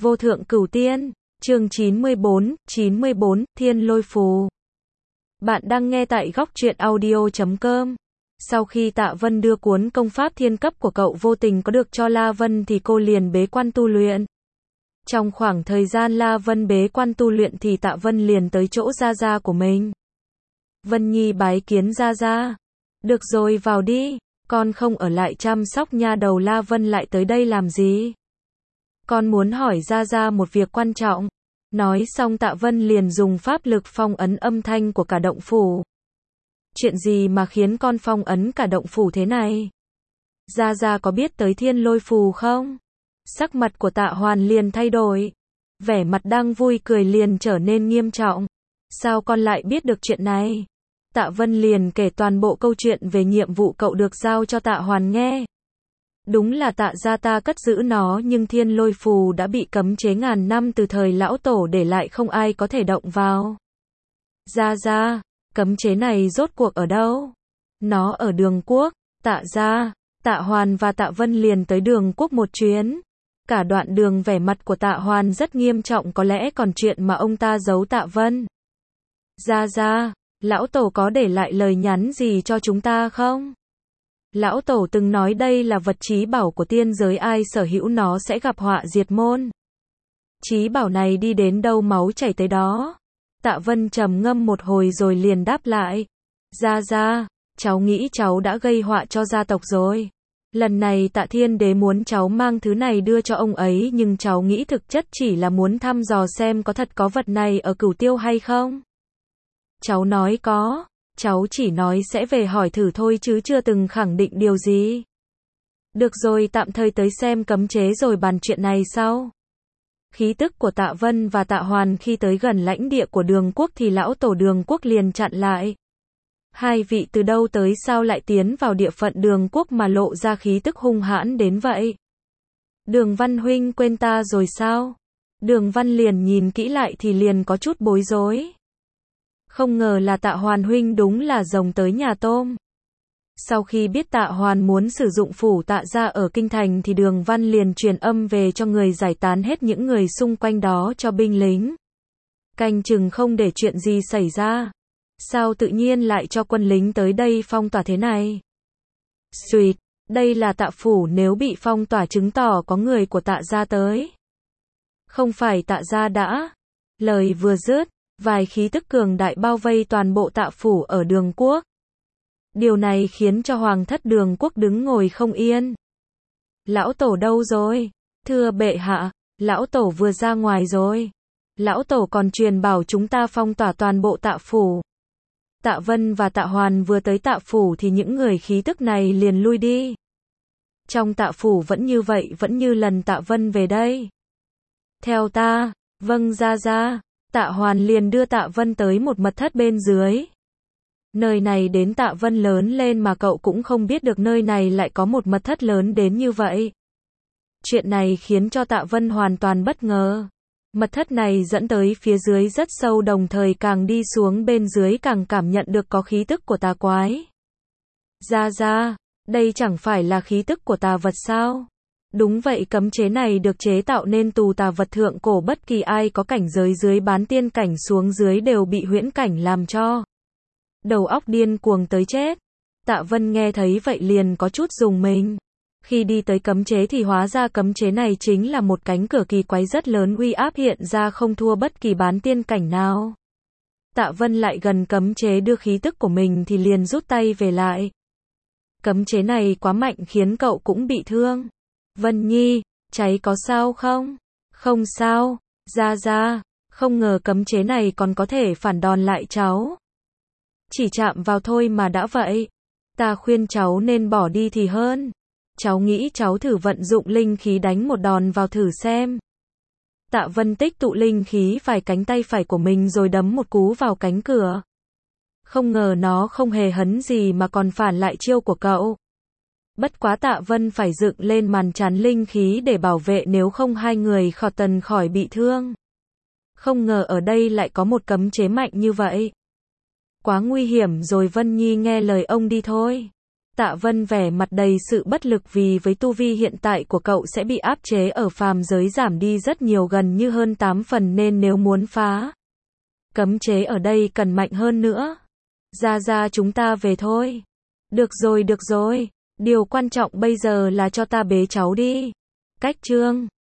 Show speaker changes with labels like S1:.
S1: Vô thượng cửu tiên, chương 94, Thiên Lôi Phù. Bạn đang nghe tại góc truyện audio.com. Sau khi Tạ Vân đưa cuốn công pháp thiên cấp của cậu vô tình có được cho La Vân thì cô liền bế quan tu luyện. Trong khoảng thời gian La Vân bế quan tu luyện thì Tạ Vân liền tới chỗ Gia Gia của mình. Vân Nhi bái kiến Gia Gia. Được rồi, vào đi, con không ở lại chăm sóc nha đầu. La Vân lại tới đây làm gì? Con muốn hỏi Gia Gia một việc quan trọng. Nói xong Tạ Vân liền dùng pháp lực phong ấn âm thanh của cả động phủ. Chuyện gì mà khiến con phong ấn cả động phủ thế này? Gia Gia có biết tới Thiên Lôi Phù không? Sắc mặt của Tạ Hoàn liền thay đổi. Vẻ mặt đang vui cười liền trở nên nghiêm trọng. Sao con lại biết được chuyện này? Tạ Vân liền kể toàn bộ câu chuyện về nhiệm vụ cậu được giao cho Tạ Hoàn nghe. Đúng là Tạ gia ta cất giữ nó, nhưng Thiên Lôi Phù đã bị cấm chế ngàn năm từ thời lão tổ để lại, không ai có thể động vào. Gia Gia, cấm chế này rốt cuộc ở đâu? Nó ở Đường Quốc. Tạ gia, Tạ Hoàn và Tạ Vân liền tới Đường Quốc một chuyến. Cả đoạn đường vẻ mặt của Tạ Hoàn rất nghiêm trọng, có lẽ còn chuyện mà ông ta giấu Tạ Vân. Gia Gia, lão tổ có để lại lời nhắn gì cho chúng ta không? Lão tổ từng nói đây là vật chí bảo của tiên giới, ai sở hữu nó sẽ gặp họa diệt môn. Chí bảo này đi đến đâu máu chảy tới đó. Tạ Vân trầm ngâm một hồi rồi liền đáp lại. Gia Gia, cháu nghĩ cháu đã gây họa cho gia tộc rồi. Lần này Tạ Thiên Đế muốn cháu mang thứ này đưa cho ông ấy, nhưng cháu nghĩ thực chất chỉ là muốn thăm dò xem có thật có vật này ở Cửu Tiêu hay không. Cháu nói có. Cháu chỉ nói sẽ về hỏi thử thôi chứ chưa từng khẳng định điều gì. Được rồi, tạm thời tới xem cấm chế rồi bàn chuyện này sau. Khí tức của Tạ Vân và Tạ Hoàn khi tới gần lãnh địa của Đường Quốc thì lão tổ Đường Quốc liền chặn lại. Hai vị từ đâu tới, sao lại tiến vào địa phận Đường Quốc mà lộ ra khí tức hung hãn đến vậy? Đường Văn huynh quên ta rồi sao? Đường Văn liền nhìn kỹ lại thì liền có chút bối rối. Không ngờ là Tạ Hoàn huynh đúng là rồng tới nhà tôm. Sau khi biết Tạ Hoàn muốn sử dụng phủ Tạ gia ở kinh thành thì Đường Văn liền truyền âm về cho người giải tán hết những người xung quanh đó cho binh lính. Canh chừng không để chuyện gì xảy ra. Sao tự nhiên lại cho quân lính tới đây phong tỏa thế này? Xuyệt, đây là Tạ phủ, nếu bị phong tỏa chứng tỏ có người của Tạ gia tới. Không phải Tạ gia đã. Lời vừa dứt, vài khí tức cường đại bao vây toàn bộ Tạ phủ ở Đường Quốc. Điều này khiến cho Hoàng thất Đường Quốc đứng ngồi không yên. Lão tổ đâu rồi? Thưa bệ hạ, lão tổ vừa ra ngoài rồi. Lão tổ còn truyền bảo chúng ta phong tỏa toàn bộ Tạ phủ. Tạ Vân và Tạ Hoàn vừa tới Tạ phủ thì những người khí tức này liền lui đi. Trong Tạ phủ vẫn như vậy, vẫn như lần Tạ Vân về đây. Theo ta. Vâng Gia Gia. Tạ Hoàn liền đưa Tạ Vân tới một mật thất bên dưới. Nơi này đến Tạ Vân lớn lên mà cậu cũng không biết được nơi này lại có một mật thất lớn đến như vậy. Chuyện này khiến cho Tạ Vân hoàn toàn bất ngờ. Mật thất này dẫn tới phía dưới rất sâu, đồng thời càng đi xuống bên dưới càng cảm nhận được có khí tức của tà quái. Gia Gia, đây chẳng phải là khí tức của tà vật sao? Đúng vậy, cấm chế này được chế tạo nên tù tà vật thượng cổ, bất kỳ ai có cảnh giới dưới bán tiên cảnh xuống dưới đều bị huyễn cảnh làm cho đầu óc điên cuồng tới chết. Tạ Vân nghe thấy vậy liền có chút rùng mình. Khi đi tới cấm chế thì hóa ra cấm chế này chính là một cánh cửa kỳ quái rất lớn, uy áp hiện ra không thua bất kỳ bán tiên cảnh nào. Tạ Vân lại gần cấm chế đưa khí tức của mình thì liền rút tay về lại. Cấm chế này quá mạnh khiến cậu cũng bị thương. Vân Nhi, cháy có sao không? Không sao. Gia Gia, không ngờ cấm chế này còn có thể phản đòn lại cháu. Chỉ chạm vào thôi mà đã vậy. Ta khuyên cháu nên bỏ đi thì hơn. Cháu nghĩ cháu thử vận dụng linh khí đánh một đòn vào thử xem. Tạ Vân tích tụ linh khí vài cánh tay phải của mình rồi đấm một cú vào cánh cửa. Không ngờ nó không hề hấn gì mà còn phản lại chiêu của cậu. Bất quá Tạ Vân phải dựng lên màn chắn linh khí để bảo vệ, nếu không hai người khỏi bị thương. Không ngờ ở đây lại có một cấm chế mạnh như vậy. Quá nguy hiểm rồi, Vân Nhi nghe lời ông đi thôi. Tạ Vân vẻ mặt đầy sự bất lực vì với tu vi hiện tại của cậu sẽ bị áp chế ở phàm giới giảm đi rất nhiều, gần như hơn 8 phần, nên nếu muốn phá cấm chế ở đây cần mạnh hơn nữa. Ra chúng ta về thôi. Được rồi, điều quan trọng bây giờ là cho ta bế cháu đi. Cách chương